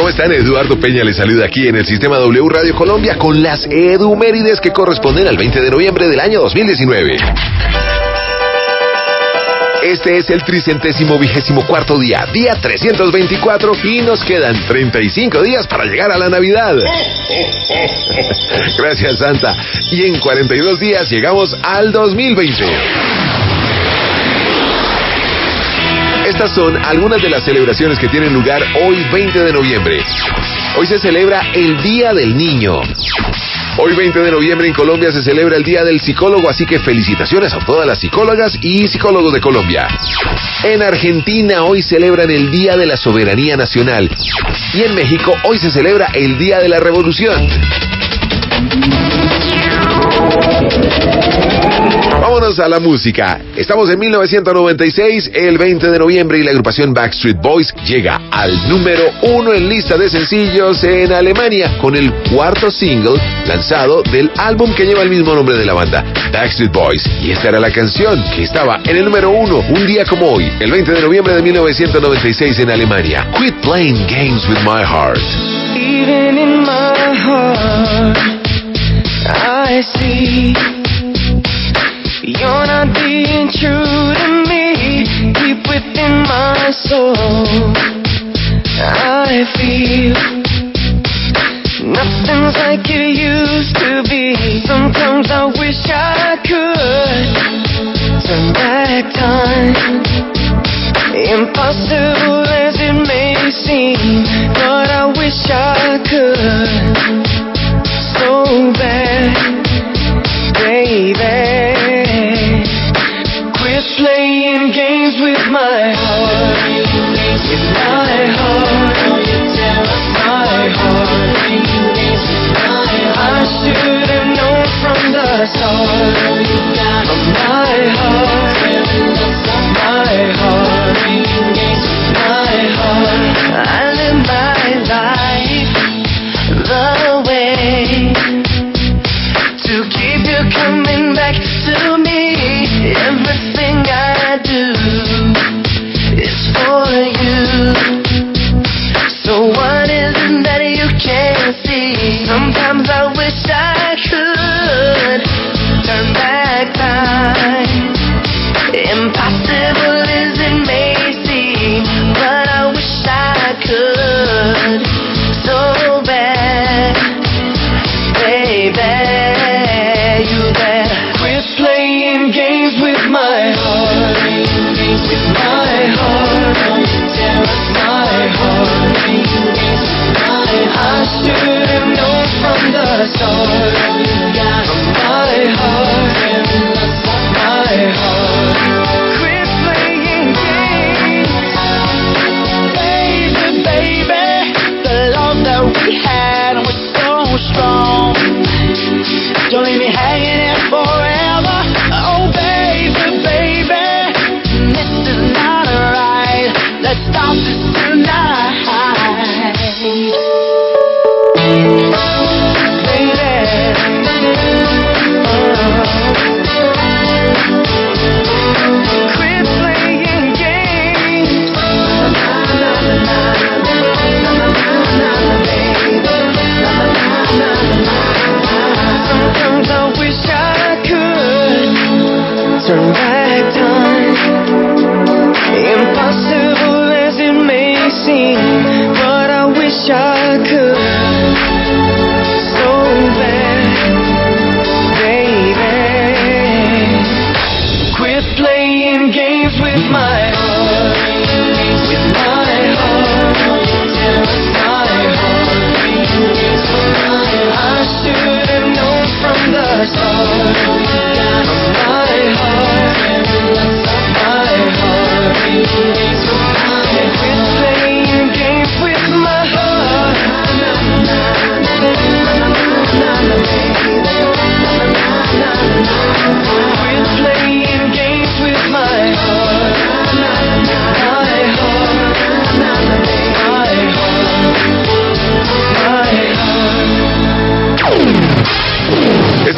¿Cómo están? Eduardo Peña les saluda aquí en el Sistema W Radio Colombia con las Edumérides que corresponden al 20 de noviembre del año 2019. Este es el 324º día, día 324, y nos quedan 35 días para llegar a la Navidad. Gracias, Santa. Y en 42 días llegamos al 2020. Estas son algunas de las celebraciones que tienen lugar hoy 20 de noviembre. Hoy se celebra el Día del Niño. Hoy 20 de noviembre en Colombia se celebra el Día del Psicólogo, así que felicitaciones a todas las psicólogas y psicólogos de Colombia. En Argentina hoy celebran el Día de la Soberanía Nacional. Y en México hoy se celebra el Día de la Revolución. Vámonos a la música. Estamos en 1996, el 20 de noviembre, y la agrupación Backstreet Boys llega al número 1 en lista de sencillos en Alemania con el cuarto single lanzado del álbum que lleva el mismo nombre de la banda, Backstreet Boys. Y esta era la canción que estaba en el número 1 un día como hoy, el 20 de noviembre de 1996 en Alemania. Quit Playing Games with My Heart. Even in my heart, I see you're not being true to me. Deep within my soul, I feel nothing's like it used to be. Sometimes I wish I could turn back time. Impossible as it may seem, but I wish I could so bad, baby. Quit playing games with my heart, with my heart, my heart. I should have known from the start. My heart, my heart, my heart. I live my life the way to keep you coming back to me. Everything I do is for you. So what is it that you can't see? Sometimes I wish I could turn back time. Impossible as it may seem, but I wish I could.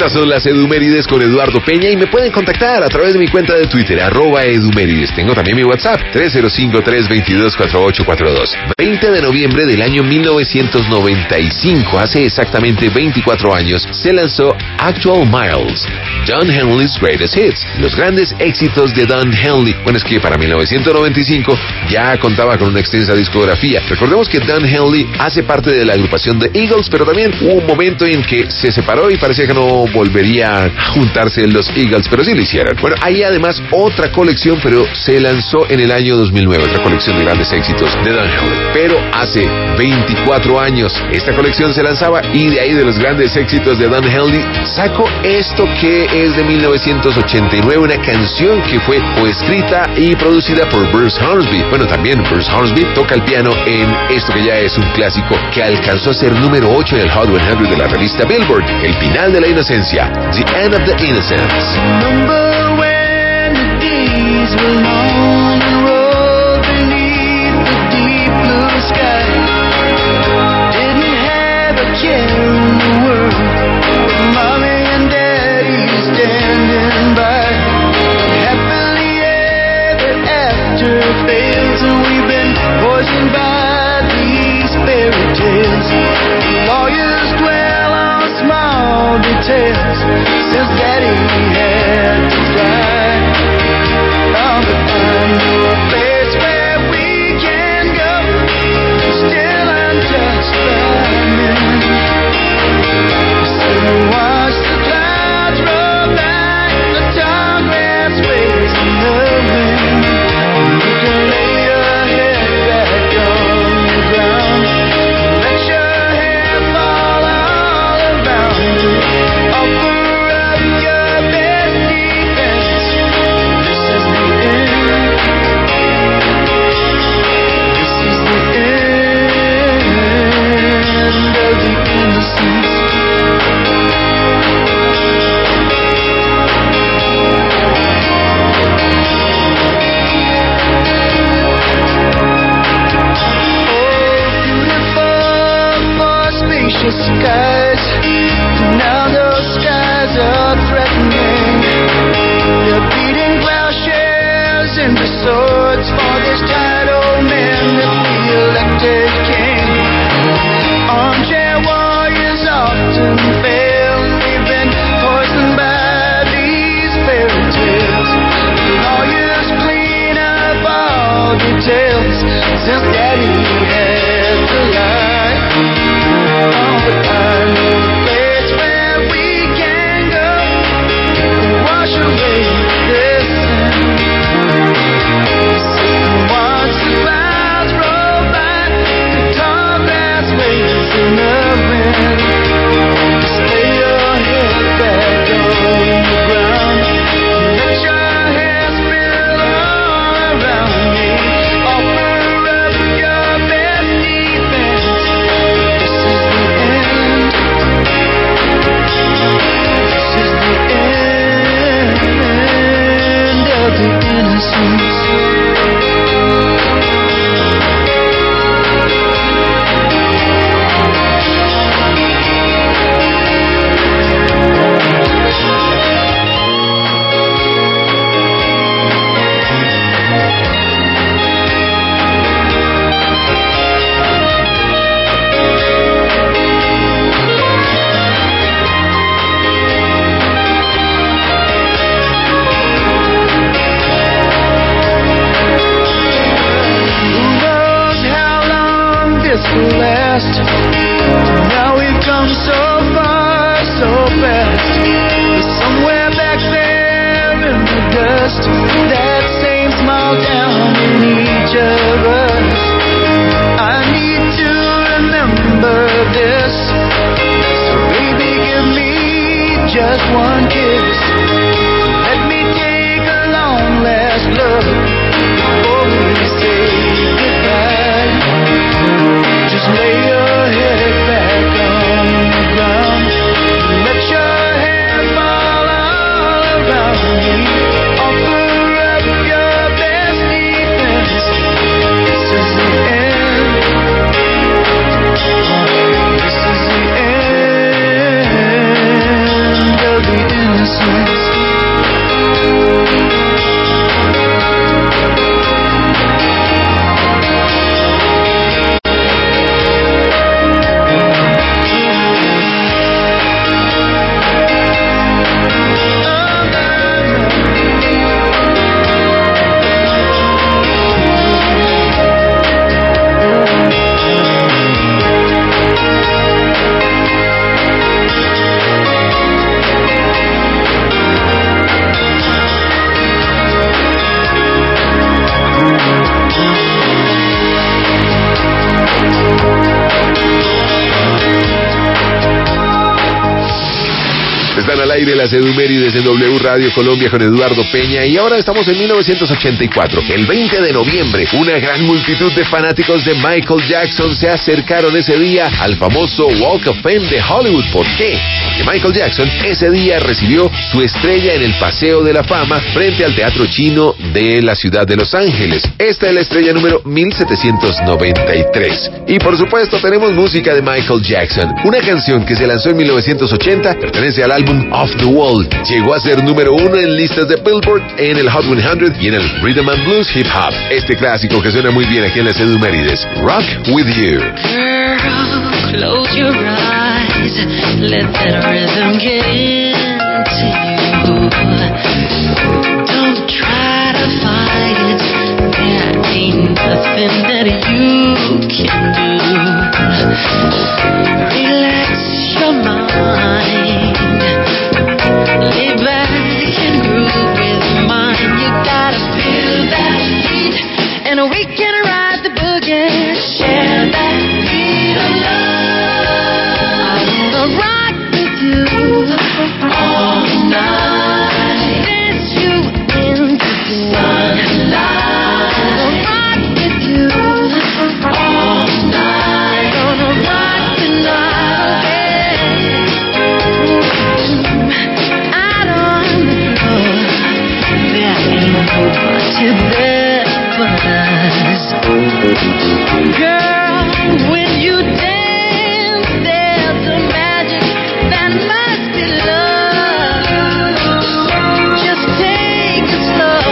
son las Edumérides con Eduardo Peña y me pueden contactar a través de mi cuenta de Twitter, @Edumérides. Tengo también mi WhatsApp, 305-322-4842. 20 de noviembre del año 1995, hace exactamente 24 años, se lanzó Actual Miles, Don Henley's Greatest Hits, los grandes éxitos de Don Henley. Bueno, es que para 1995 ya contaba con una extensa discografía. Recordemos que Don Henley hace parte de la agrupación The Eagles, pero también hubo un momento en que se separó y parecía que no volvería a juntarse en los Eagles, pero sí lo hicieron. Bueno, hay además otra colección, pero se lanzó en el año 2009, otra colección de grandes éxitos de Don Henley. Pero hace 24 años esta colección se lanzaba y de ahí, de los grandes éxitos de Don Henley, saco esto que es de 1989, una canción que fue coescrita y producida por Bruce Hornsby. Bueno, también Bruce Hornsby toca el piano en esto que ya es un clásico que alcanzó a ser número 8 en el Hot 100 de la revista Billboard, El final de la inocencia, The End of the Innocence. Remember when the days were long and rolled beneath the deep blue sky? Didn't have a care in the world, with mommy and daddy standing by. Happily ever after fails, and we've been poisoned by these fairy tales. Lawyers dwell on small details, since daddy had to fly. Oh, but I know a place where we can go, still untouched by men. So watch the clouds roll back, the tall grass waves in the wind. You can lay your head back on the ground, let your hair fall all around you. Offer up your best defense. This is the end. This is the end of the innocence. Spacious skies, now those skies are threatening. They're beating plowshares into swords for this tired old man that we elected king. Armchair warriors often fail, they've been poisoned by these fairy tales. Lawyers clean up all details, since daddy had to lie. Oh, but I know a place where we can go to wash away this sin. Watch the clouds roll by, the tall grass waves in the wind. Just lay your head back on the ground, let your hair spill all around me. Offer up your best defense. This is the end. This is the end of the innocence. Who knows how long this will last? Now we've come so far, so fast. But somewhere back there in the dust, that same small town in each of us. I need to remember this, so baby, give me just one kiss. Let me take a long last look before we say goodbye. Just lay your head back on the ground, let your hair fall all around me. Offer up your best defense. Están al aire las Edumérides en W Radio Colombia con Eduardo Peña y ahora estamos en 1984. El 20 de noviembre, una gran multitud de fanáticos de Michael Jackson se acercaron ese día al famoso Walk of Fame de Hollywood. ¿Por qué? Porque Michael Jackson ese día recibió su estrella en el Paseo de la Fama frente al Teatro Chino de la ciudad de Los Ángeles. Esta es la estrella número 1793. Y por supuesto tenemos música de Michael Jackson. Una canción que se lanzó en 1980 pertenece al álbum Off the Wall. Llegó a ser número 1 en listas de Billboard, en el Hot 100 y en el Rhythm and Blues Hip Hop. Este clásico que suena muy bien aquí en las Edumérides. Rock With You. Girl, close your eyes, let that rhythm get into you. Don't try to fight it, there ain't nothing that you can do. Relax your mind, lay back and groove with mine. You gotta feel that heat, and we can ride the boogie, share that beat of love. I wanna rock with you all night, dance you into the sunlight. I wanna rock with you all night, gonna rock the night away. Out on the floor, there ain't nobody there but us. Girl, when you dance, there's a magic that must be love. Just take it slow.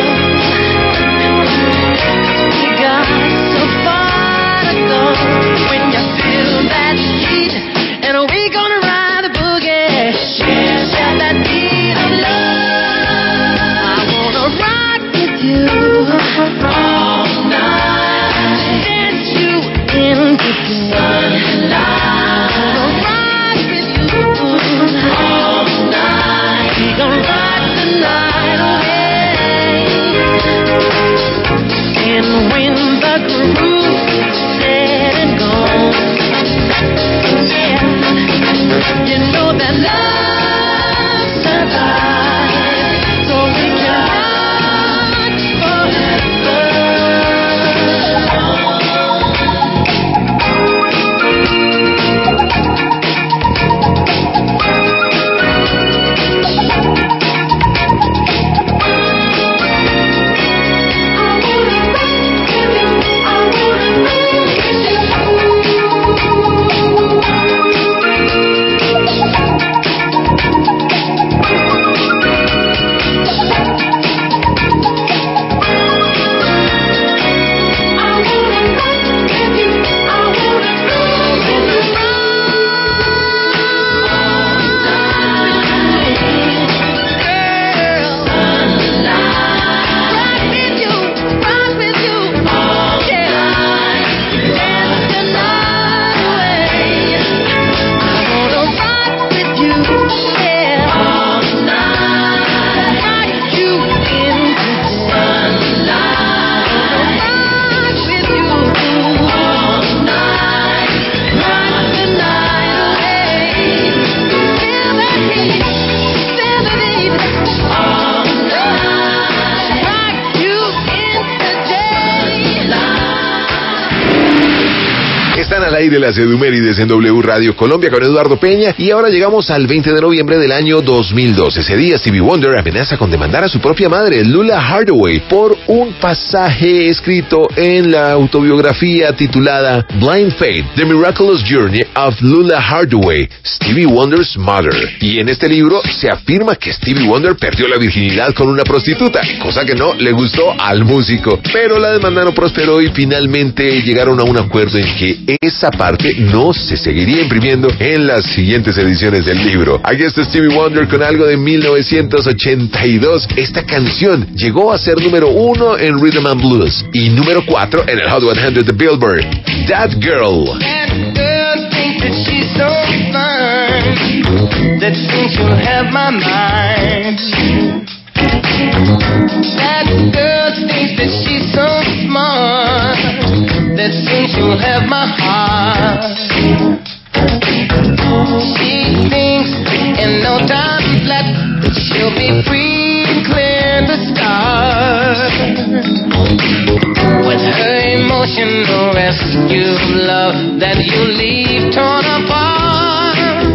We got so far to go. When you feel that heat, and we gonna ride the boogie, share that beat of love. I wanna rock with you all night, dance you into the sunlight. I wanna rock with you all night. We gon' rock the night away. And when the groove's set and gone, yeah, you know that love survives, so we can rock forever. Están al aire las Edumérides en W Radio Colombia con Eduardo Peña y ahora llegamos al 20 de noviembre del año 2002. Ese día Stevie Wonder amenaza con demandar a su propia madre, Lula Hardaway, por un pasaje escrito en la autobiografía titulada Blind Faith, The Miraculous Journey of Lula Hardaway, Stevie Wonder's Mother. Y en este libro se afirma que Stevie Wonder perdió la virginidad con una prostituta, cosa que no le gustó al músico. Pero la demanda no prosperó y finalmente llegaron a un acuerdo en que esa parte no se seguiría imprimiendo en las siguientes ediciones del libro. Aquí está Stevie Wonder con algo de 1982. Esta canción llegó a ser número 1 en Rhythm and Blues y número 4 en el Hot 100 de Billboard. That Girl. That girl thinks that she's so fine, that soon she'll have my mind. That girl thinks that she's so smart, that soon she'll have my heart. She thinks in no time flat that you leave torn apart.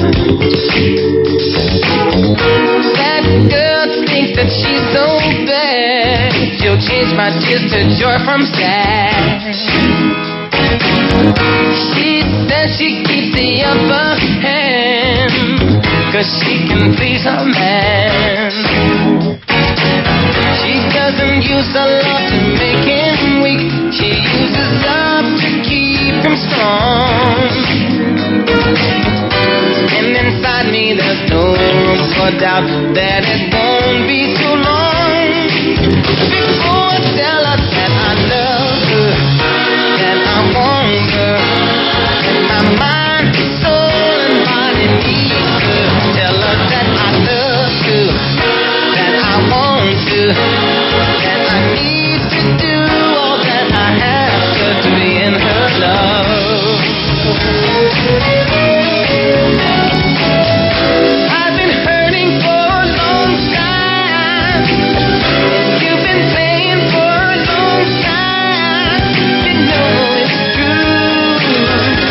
That girl thinks that she's so bad. She'll change my tears to joy from sad. She says she keeps the upper hand, 'cause she can please her man. She doesn't use the love to make him weak. She uses love to keep him strong. And inside me there's no room for doubt that it won't be too long before I tell her that I love her, that I want her, that my mind, soul and body need her. Tell her that I love her, that I want her, that I need to do all that I have to be in her love. I've been hurting for a long time. You've been playing for a long time. You know it's true.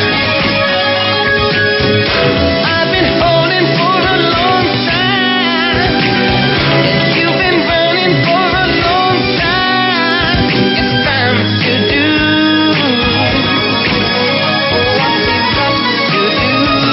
I've been holding for a long time. You've been running for a long time. It's time to do what you've got to do.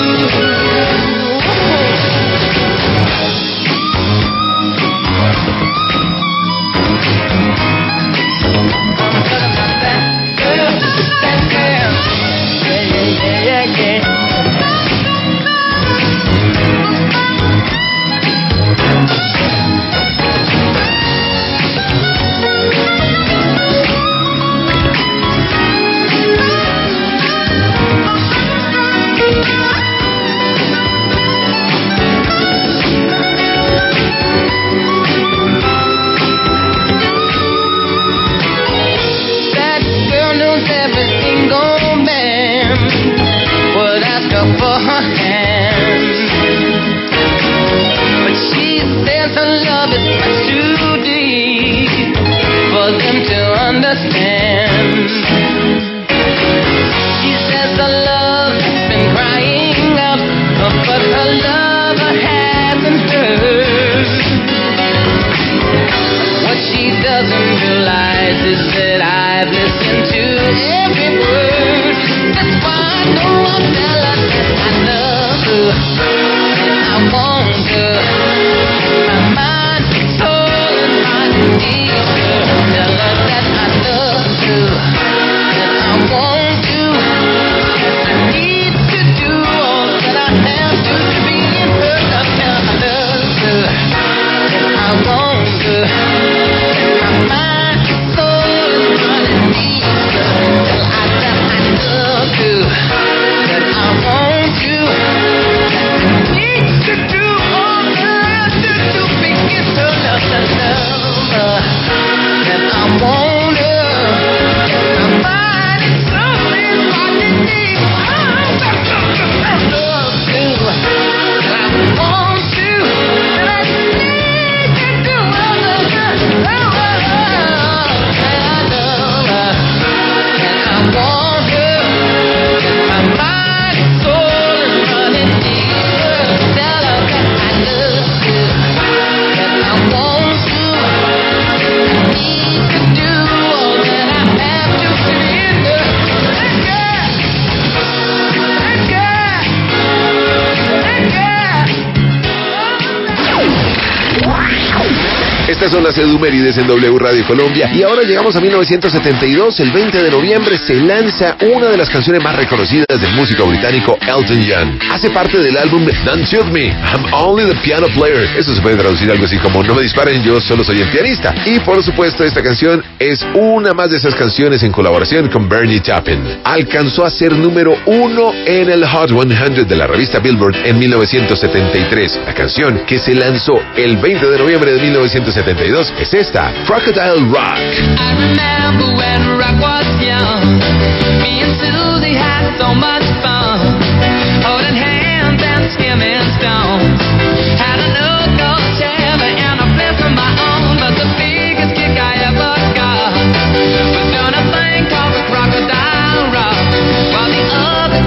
That girl knows every single man would ask her for her hand. But she says her love is much too deep for them to understand. She says her love has been crying out, but her lover hasn't heard. What she doesn't realize is that I've listened to every word. That's why I know I'll tell her that I love her, that I want her. My mind, soul, and body need her. Tell her that I love her, that I want to, that I need to do all that I have to be in her love. Tell her I love her, that I want her. My mind, soul, and body need her. Tell her that I love her, that I want to, that I need to do all that I have to be in her love. That love her, that I want her. My mind, soul, and body need her. I love you, that I want to, that I need to do all that I have to. Estas son las edumérides en W Radio Colombia. Y ahora llegamos a 1972. El 20 de noviembre se lanza una de las canciones más reconocidas del músico británico Elton John. Hace parte del álbum Don't Shoot Me, I'm Only the Piano Player. Eso se puede traducir algo así como no me disparen, yo solo soy el pianista. Y por supuesto esta canción es una más de esas canciones en colaboración con Bernie Taupin. Alcanzó a ser número 1 en el Hot 100 de la revista Billboard en 1973. La canción que se lanzó el 20 de noviembre de 1972 es esta, Crocodile Rock. I remember when rock was young. Me and Susie had so much fun, holding hands and skimming stones. Had a no-go Chevy and a place of my own, but the biggest kick I ever got was doing a thing called the Crocodile Rock, while the other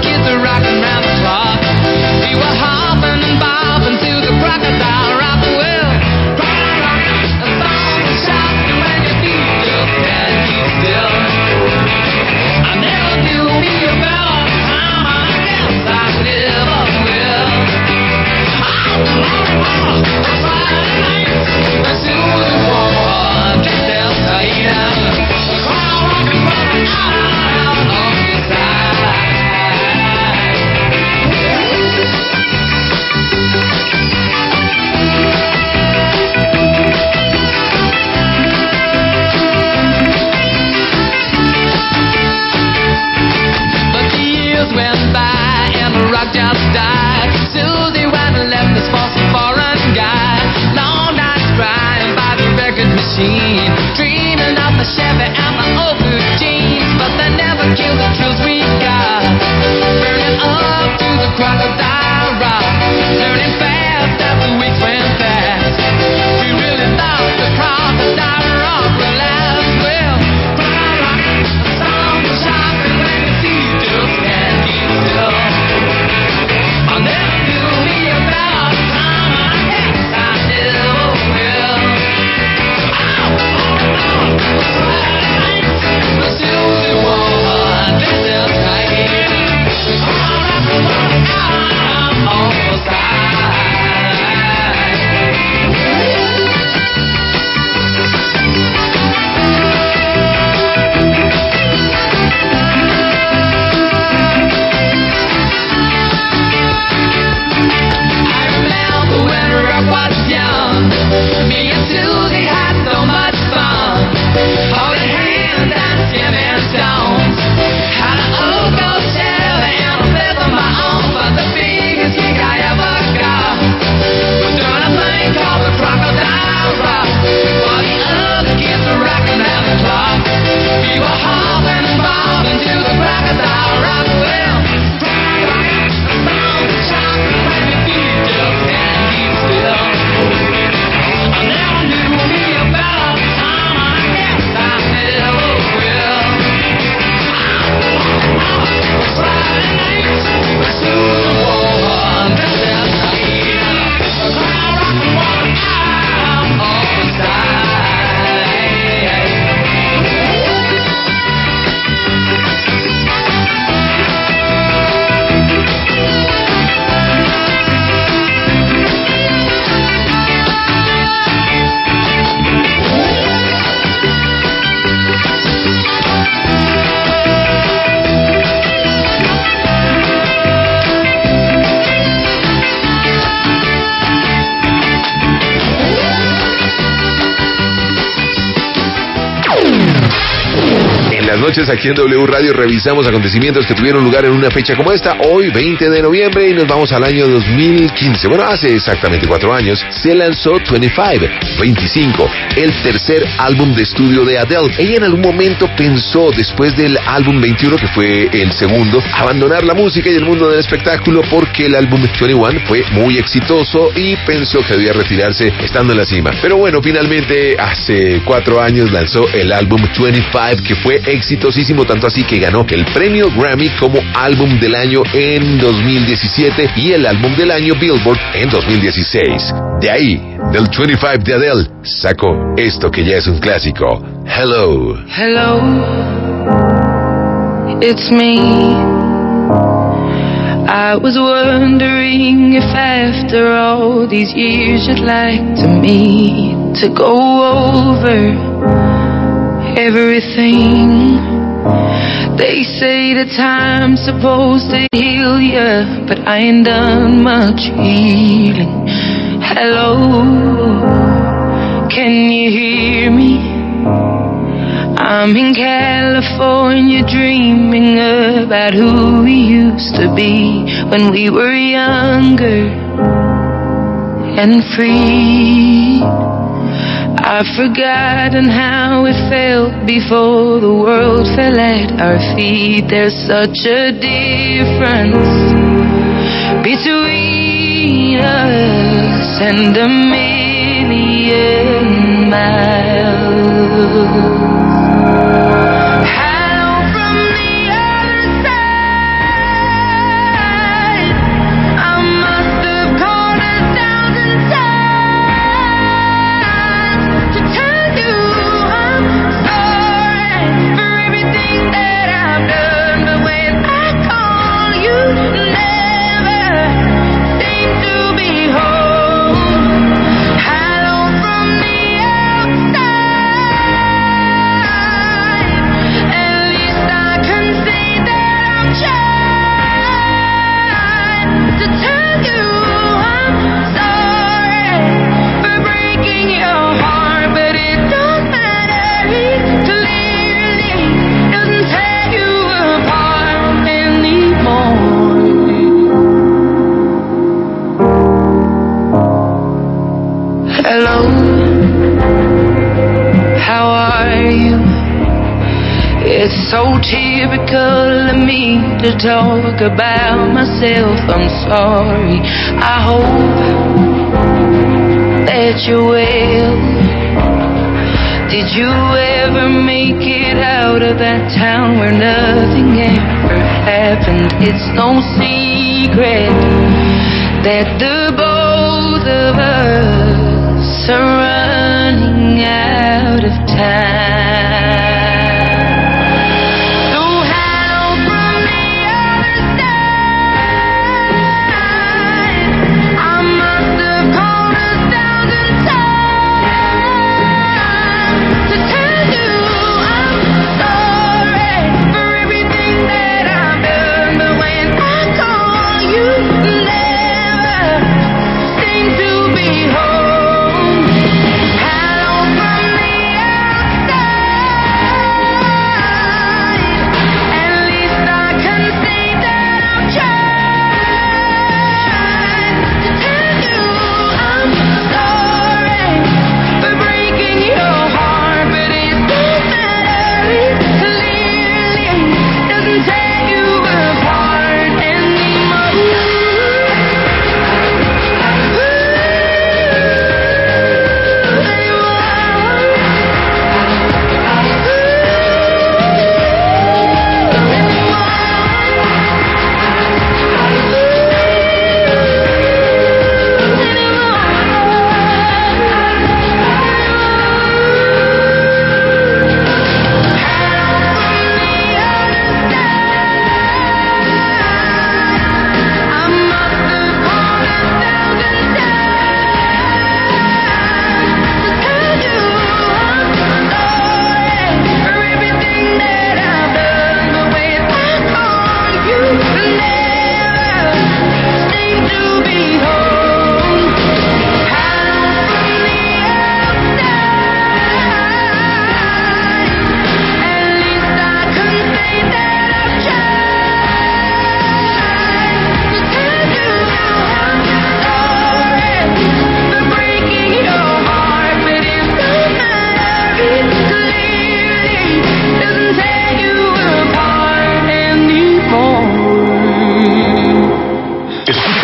noches, aquí en W Radio revisamos acontecimientos que tuvieron lugar en una fecha como esta, hoy 20 de noviembre, y nos vamos al año 2015. Bueno, hace exactamente 4 años se lanzó 25, el tercer álbum de estudio de Adele. Ella en algún momento pensó, después del álbum 21, que fue el segundo, abandonar la música y el mundo del espectáculo porque el álbum 21 fue muy exitoso y pensó que debía retirarse estando en la cima. Pero bueno, finalmente hace 4 años lanzó el álbum 25, que fue exitosísimo, tanto así que ganó el premio Grammy como álbum del año en 2017 y el álbum del año Billboard en 2016. De ahí, del 25 de Adele, sacó esto que ya es un clásico, Hello. Hello, it's me. I was wondering if after all these years you'd like to meet to go over everything. They say the time's supposed to heal ya, but I ain't done much healing. Hello, can you hear me? I'm in California dreaming about who we used to be when we were younger and free. I've forgotten how it felt before the world fell at our feet. There's such a difference between us and a million miles. So typical of me to talk about myself. I'm sorry. I hope that you're well. Did you ever make it out of that town where nothing ever happened? It's no secret that the both of us are running out of time.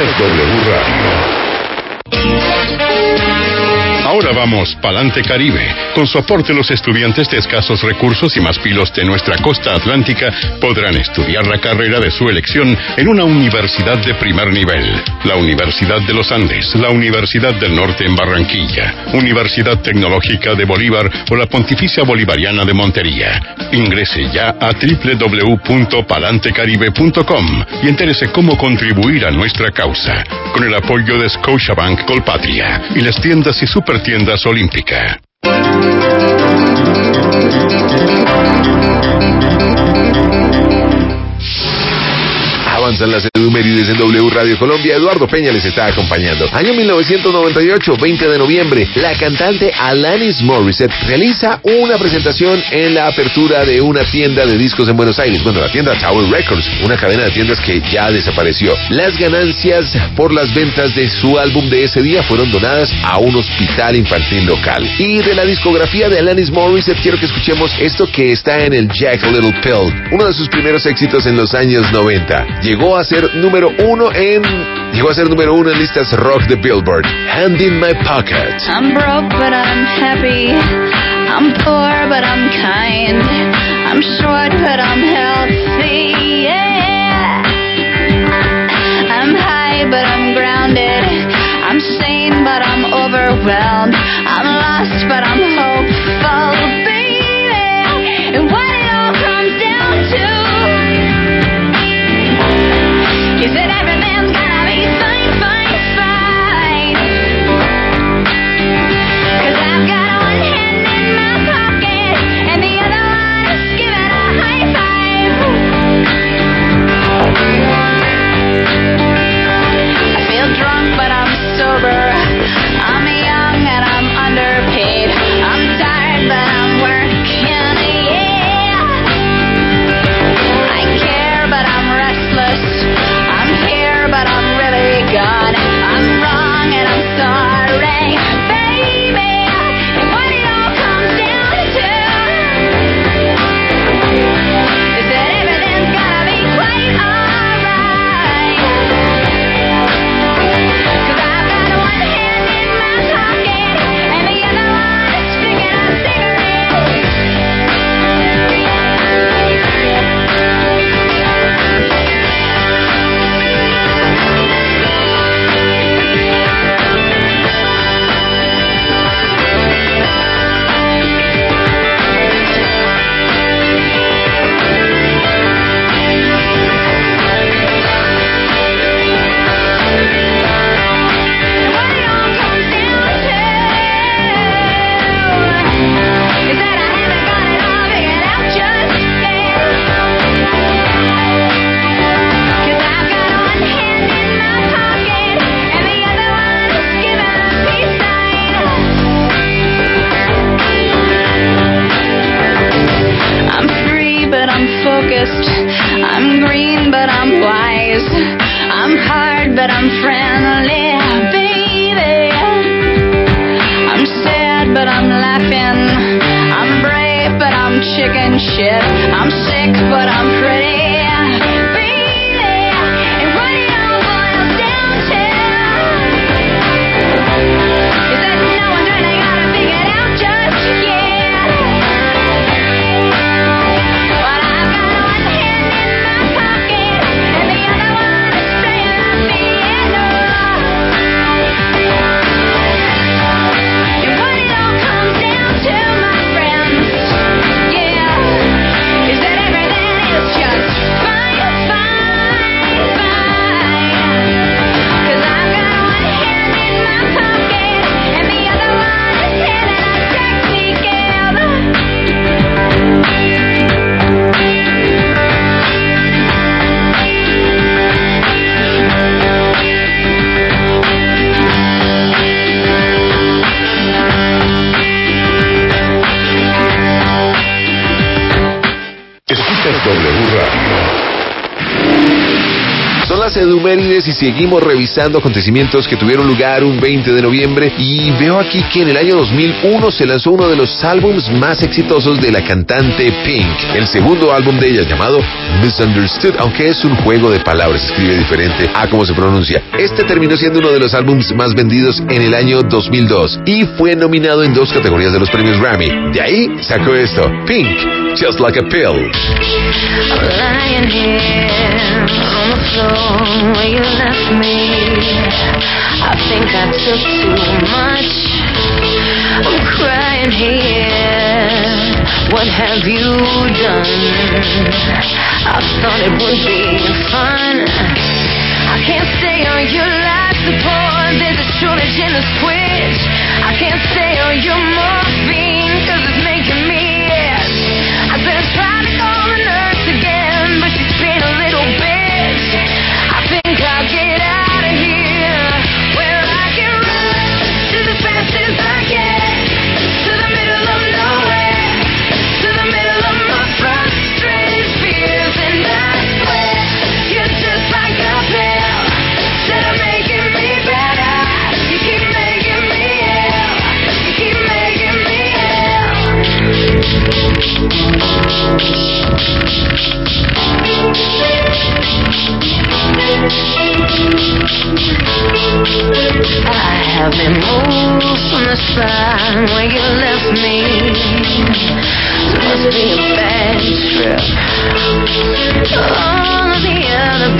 W Radio. Ahora vamos pa'lante Caribe. Con su aporte, los estudiantes de escasos recursos y más pilos de nuestra costa atlántica podrán estudiar la carrera de su elección en una universidad de primer nivel. La Universidad de los Andes, la Universidad del Norte en Barranquilla, Universidad Tecnológica de Bolívar o la Pontificia Bolivariana de Montería. Ingrese ya a www.palantecaribe.com y entérese cómo contribuir a nuestra causa. Con el apoyo de Scotiabank Colpatria y las tiendas y supertiendas Olímpica. Avanzan las efemérides en W Radio Colombia. Eduardo Peña les está acompañando. Año 1998, 20 de noviembre, la cantante Alanis Morissette realiza una presentación en la apertura de una tienda de discos en Buenos Aires. Bueno, la tienda Tower Records, una cadena de tiendas que ya desapareció. Las ganancias por las ventas de su álbum de ese día fueron donadas a un hospital infantil local. Y de la discografía de Alanis Morissette quiero que escuchemos esto que está en el Jack a Little Pill, uno de sus primeros éxitos en los años 90. Llegó a ser número uno en listas rock de Billboard. Hand in my pocket. I'm broke, but I'm happy. I'm poor, but I'm kind. I'm short, but I'm healthy. Yeah. I'm high, but I'm grounded. I'm sane, but I'm overwhelmed. I'm lost, but I'm hopeful, baby. And what it all comes down to is that everything's gonna be fine, fine, fine. 'Cause I've got one hand in my pocket and the other one is giving a high five. I feel drunk but I'm sober. I'm young and I'm underpaid. I'm tired but I'm working, yeah. I care but I'm restless. I'm here, but I'm really gone. I'm wrong and I'm sorry, baby. And what it all comes down to is that everything's gonna be quite alright. 'Cause I've got one hand in my pocket and the other one is sticking a cigarette. I'm green, but I'm wise. I'm hard, but I'm friendly, baby. I'm sad, but I'm laughing. I'm brave, but I'm chicken shit. I'm sick, but I'm pretty, baby. And what it all boils down to is that no one's really got it figured out just yet. But I've got one hand in my pocket and the other one is playing the piano. And what it all comes down to, my friends, yeah, is that everything is just Edumérides y seguimos revisando acontecimientos que tuvieron lugar un 20 de noviembre y veo aquí que en el año 2001 se lanzó uno de los álbumes más exitosos de la cantante Pink, el segundo álbum de ella llamado Misunderstood, aunque es un juego de palabras, se escribe diferente a cómo se pronuncia. Este terminó siendo uno de los álbumes más vendidos en el año 2002 y fue nominado en 2 categorías de los premios Grammy. De ahí sacó esto, Pink, Just Like a Pill. I'm lying here on the floor where you left me. I think I took too much. I'm crying here. What have you done? I thought it would be fun. I can't stay on your life support. There's a shortage in the switch. I can't stay on your morphine 'cause it's making me itch. I've been trying to call the nurse again, but she's been a little bitch. I think I'll get out of here where I can run just as fast as I can to the middle of nowhere, to the middle of my frustrated fears. And I swear you're just like a pill, instead of making me better, you keep making me ill, you keep making me I have been moved from the spot where you left me. It must be a bad trip. All of the other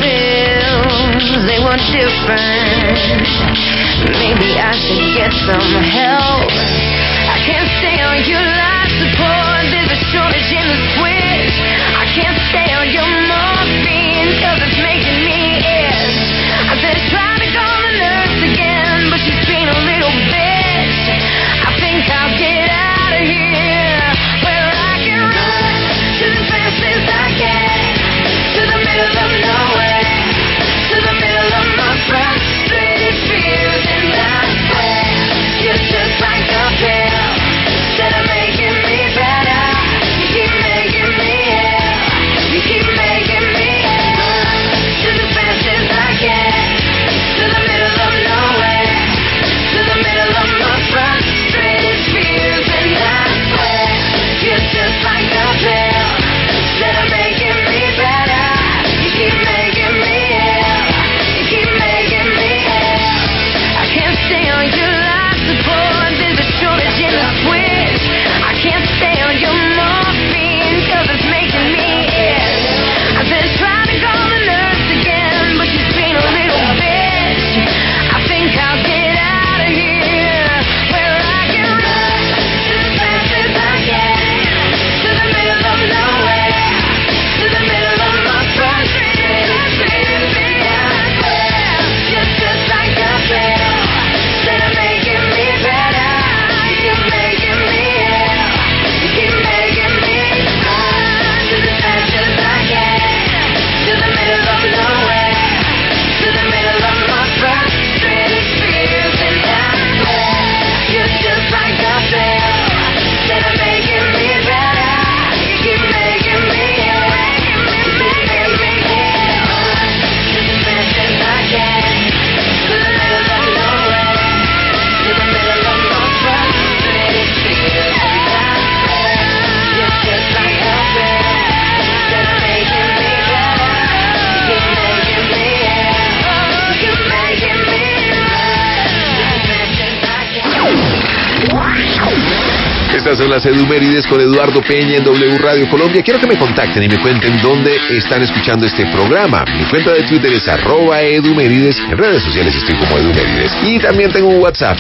bills, they were different. Maybe I should get some help. I can't stay on your life support. There's a shortage in the switch. I can't stay on your morphine 'cause it's making me itch. I've been trying to call the nurse again, but she's been a little bitch. I think I'll get out of here where I can run just as fast as I can to the middle of nowhere, to the middle of my frustrated fears. And I swear you're just like a pill, instead of making me better, you keep making me ill, you keep making me ill. Just as fast as I can to the middle of nowhere, to the middle of my frustrated fears. And I swear you're just like a pill, instead of making me better, you keep making me ill, you keep making me ill. I can't stay on your life support. There's a shortage in the switch. I can't stay on your morphine 'cause it's making me itch. I've been trying to call the nurse again, but she's been a little bitch. I think I'll get out of here where I can run just as fast as I can to the middle of nowhere, to the middle of my frustrated fears. And I swear you're just like a pill, instead of making me better, you keep making me ill, you keep making me just as fast as I can to the middle of nowhere, to the middle of my frustrated fears. And I swear you're just like a pill, instead of making me better, you keep making me ill, you keep making me ill, just as fast as I can to the middle of nowhere, to the middle of my frustrated fears. And I swear you're just like a pill, instead of making me better, you keep making me ill, you keep making me ill, just as fast as I can. Estas son las Edumérides con Eduardo Peña en W Radio Colombia. Quiero que me contacten y me cuenten dónde están escuchando este programa. Mi cuenta de Twitter es @Edumérides. En redes sociales estoy como Edumérides. Y también tengo un WhatsApp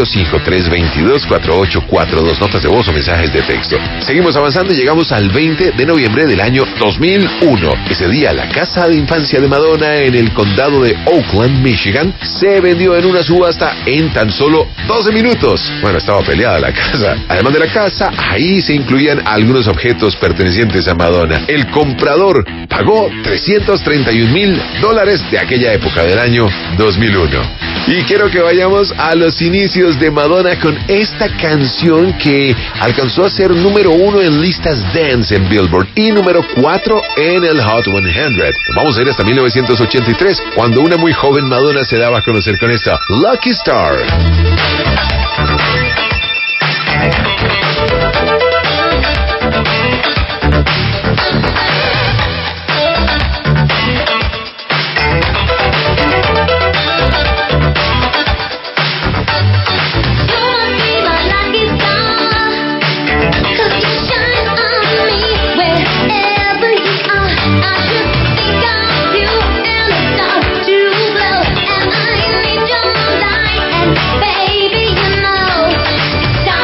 305-322-4842. Notas de voz o mensajes de texto. Seguimos avanzando y llegamos al 20 de noviembre del año 2001. Ese día la casa de infancia de Madonna en el condado de Oakland, Michigan, se vendió en una subasta en tan solo 12 minutos. Bueno, estaba peleada la casa. Además de la casa, ahí se incluían algunos objetos pertenecientes a Madonna. El comprador pagó $331,000 de aquella época del año 2001. Y quiero que vayamos a los inicios de Madonna con esta canción que alcanzó a ser número 1 en listas dance en Billboard y número 4 en el Hot 100. Vamos a ir hasta 1983, cuando una muy joven Madonna se daba a conocer con esta Lucky Star. Baby, you know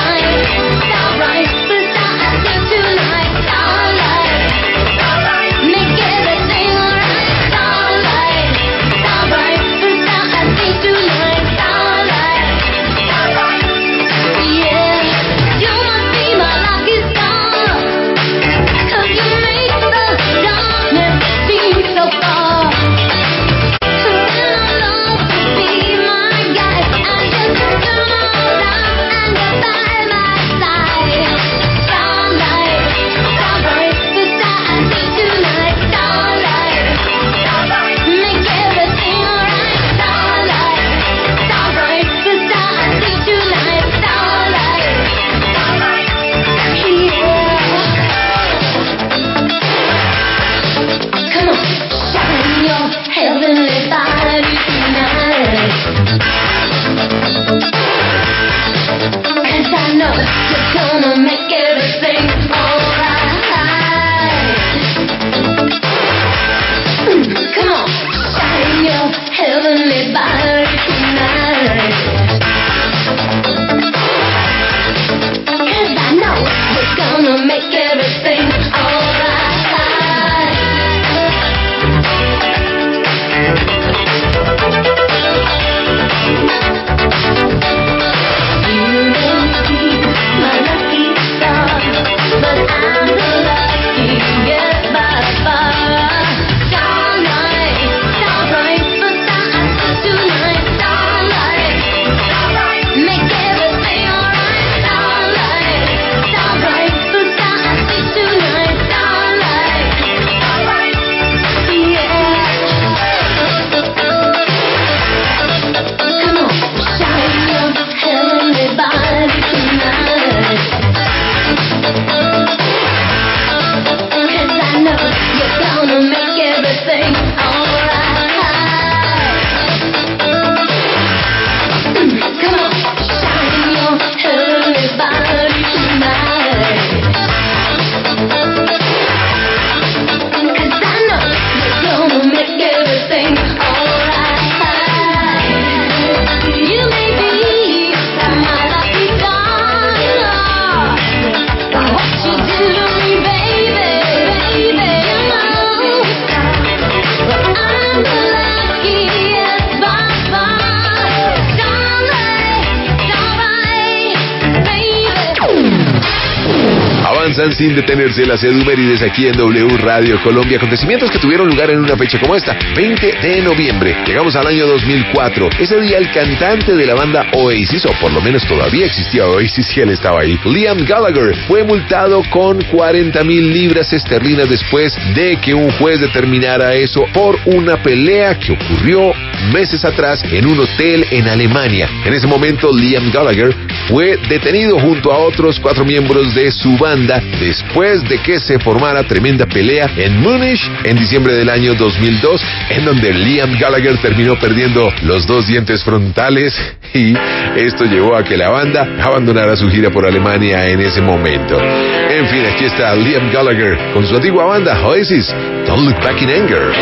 avanzan sin detenerse las edumérides aquí en W Radio Colombia. Acontecimientos que tuvieron lugar en una fecha como esta, 20 de noviembre. Llegamos al año 2004. Ese día el cantante de la banda Oasis, o por lo menos todavía existía Oasis y él estaba ahí, Liam Gallagher, fue multado con 40,000 libras esterlinas después de que un juez determinara eso por una pelea que ocurrió meses atrás en un hotel en Alemania. En ese momento Liam Gallagher fue detenido junto a otros 4 miembros de su banda después de que se formara tremenda pelea en Múnich en diciembre del año 2002, en donde Liam Gallagher terminó perdiendo los 2 dientes frontales, y esto llevó a que la banda abandonara su gira por Alemania en ese momento. En fin, aquí está Liam Gallagher con su antigua banda Oasis, Don't Look Back in Anger.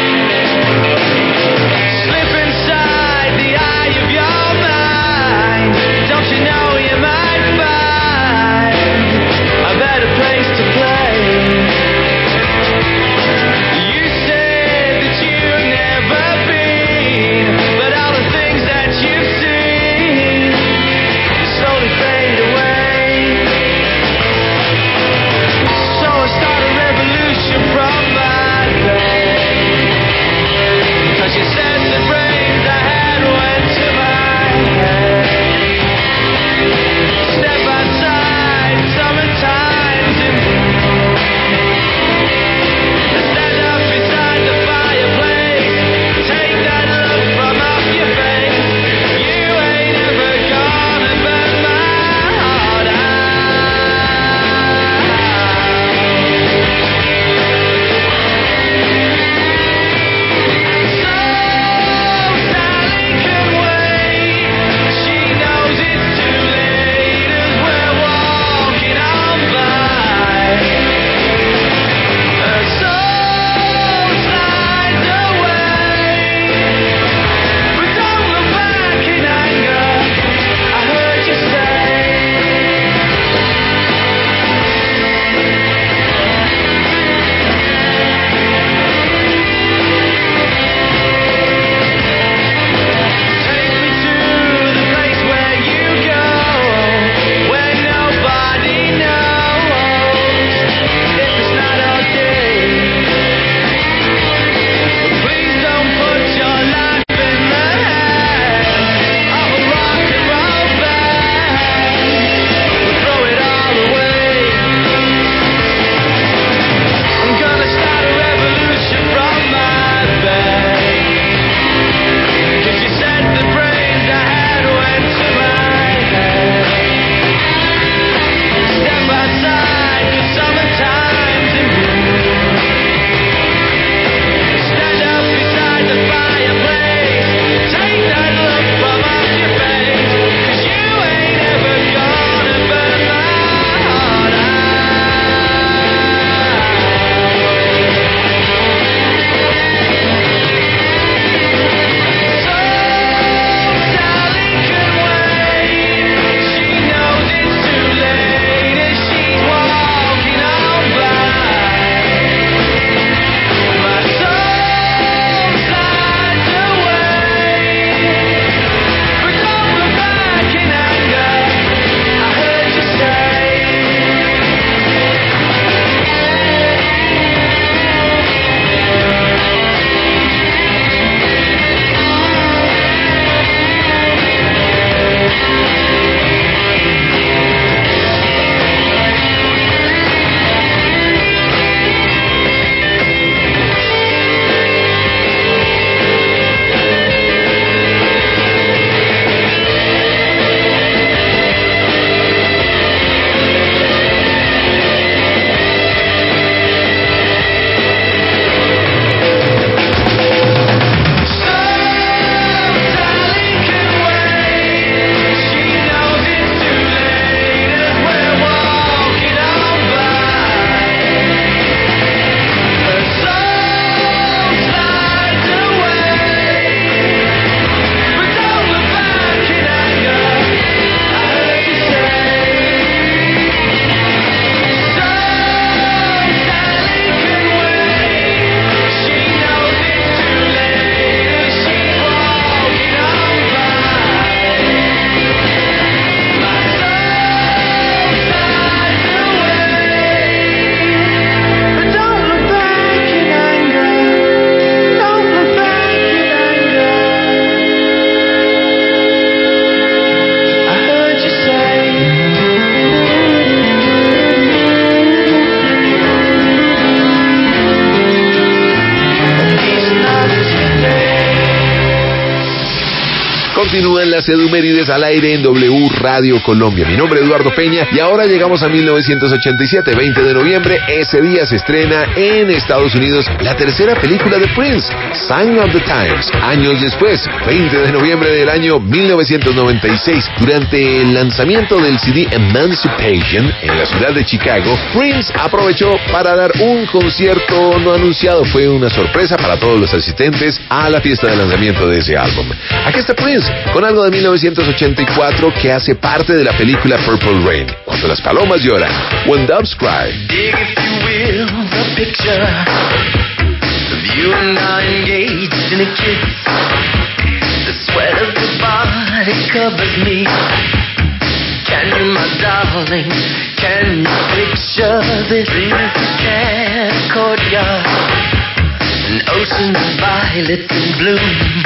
Continúan las Edumérides al aire en W Radio Colombia. Mi nombre es Eduardo Peña y ahora llegamos a 1987, 20 de noviembre. Ese día se estrena en Estados Unidos la tercera película de Prince, Sign of the Times. Años después, 20 de noviembre del año 1996, durante el lanzamiento del CD Emancipation en la ciudad de Chicago, Prince aprovechó para dar un concierto no anunciado. Fue una sorpresa para todos los asistentes a la fiesta de lanzamiento de ese álbum. Aquí está Prince con algo de 1984 que hace parte de la película Purple Rain, Cuando las palomas lloran, When Doves Cry. Dig, if you will, the picture of you and I engaged in a kiss. The sweat of your body covers me. Can you, my darling, can you picture this? Dream is a cat courtyard, an ocean of violets in bloom.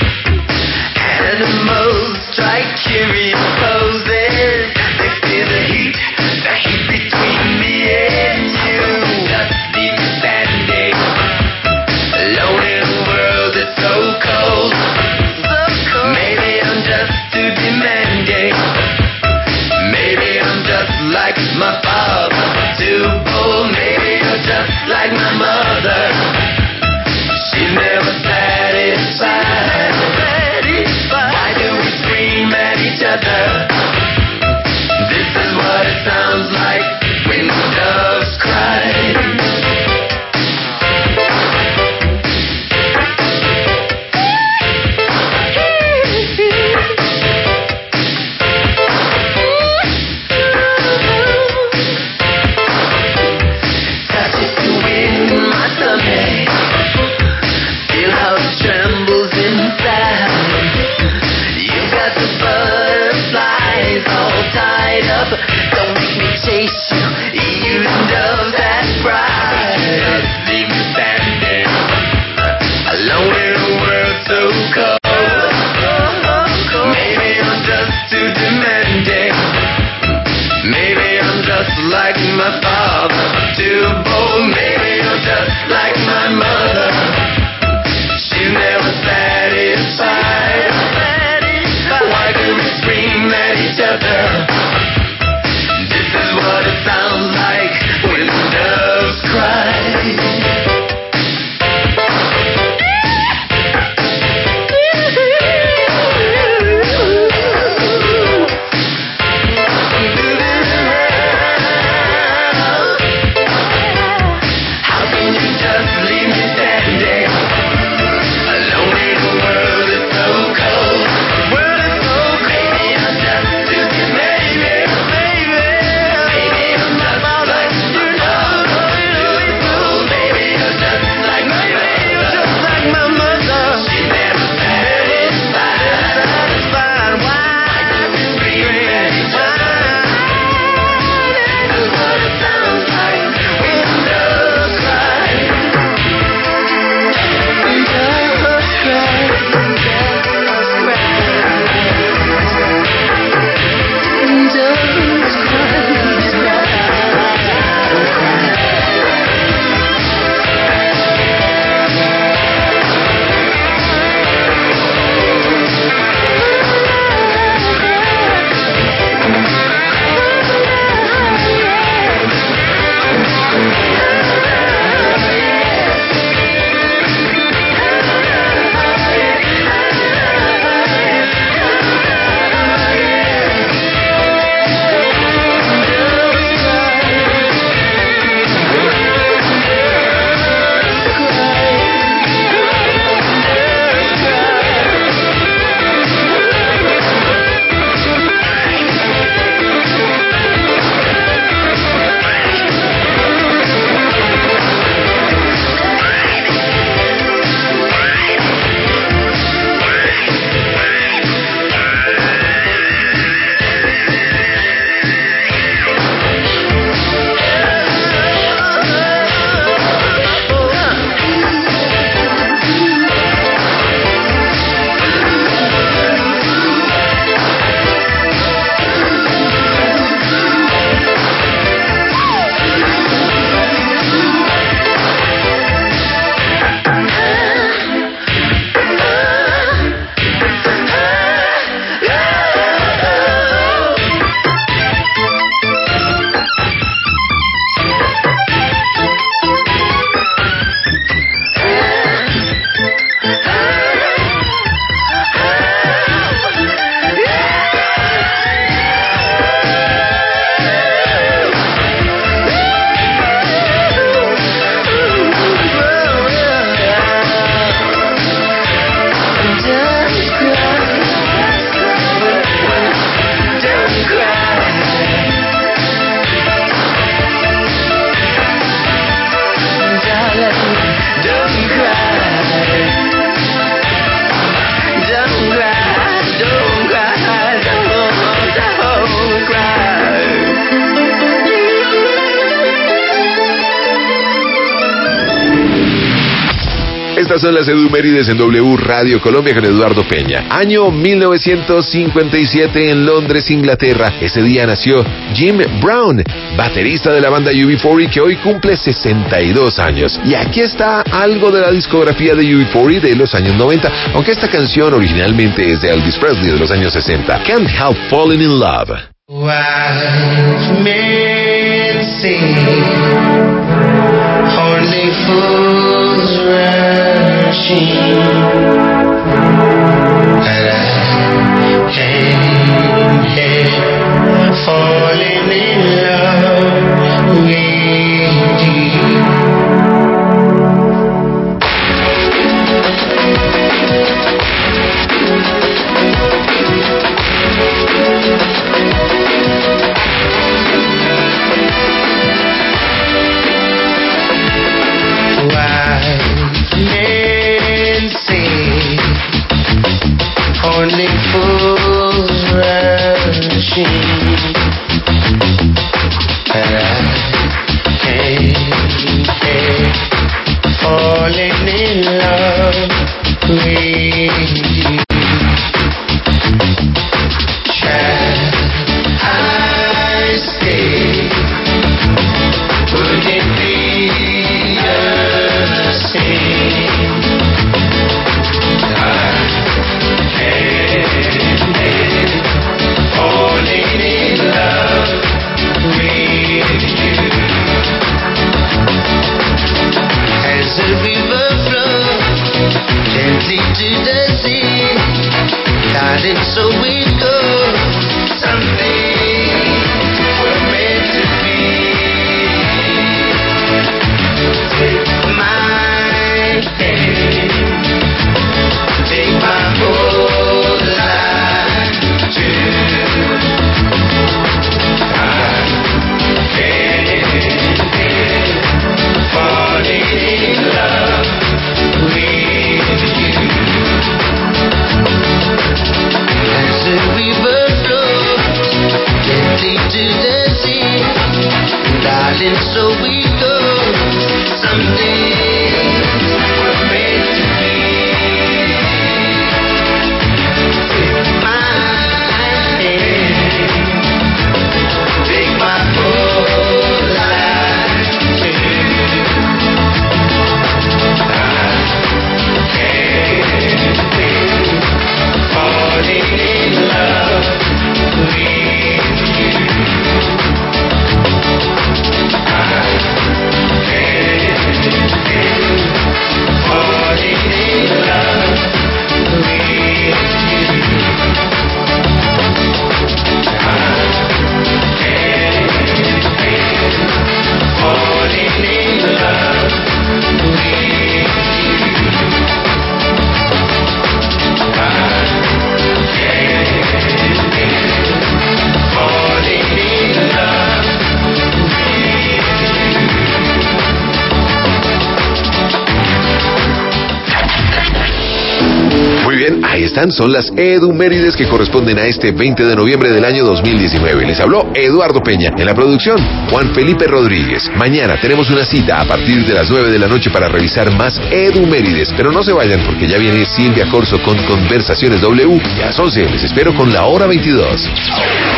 Animals strike curious poses. They feel the heat between me and you. Dusty Sunday, alone in a world that's so cold. Maybe I'm just too demanding. Maybe I'm just like my father, too bold. Maybe you're just like my mother. She's never satisfied. Estas son las edumérides en W Radio Colombia con Eduardo Peña. Año 1957 en Londres, Inglaterra. Ese día nació Jim Brown, baterista de la banda UB40, que hoy cumple 62 años. Y aquí está algo de la discografía de UB40 de los años 90, aunque esta canción originalmente es de Elvis Presley de los años 60. Can't Help Falling in Love. Wise men say only fools rushing, and I can't help falling in love with you. Only fools rushing, and I can't help falling in love with you. Shall I stay? Would it be the same? Falling in love with you. As a river flows gently to the sea, darling, so we go. Something we're meant to be. Take my hand, take my whole life too. Falling in love with you. As the river flows gently to the sea, darling, so we go. Someday we're meant to be. Take my hand, take my whole life too. I can't wait, falling in love with you. I can't wait, falling in love with you. I can't wait, falling in love with you. Muy bien, ahí están, son las edumérides que corresponden a este 20 de noviembre del año 2019. Les habló Eduardo Peña. En la producción, Juan Felipe Rodríguez. Mañana tenemos una cita a partir de las 9 de la noche para revisar más edumérides. Pero no se vayan porque ya viene Silvia Corso con Conversaciones W. Y a las 11 les espero con la hora 22.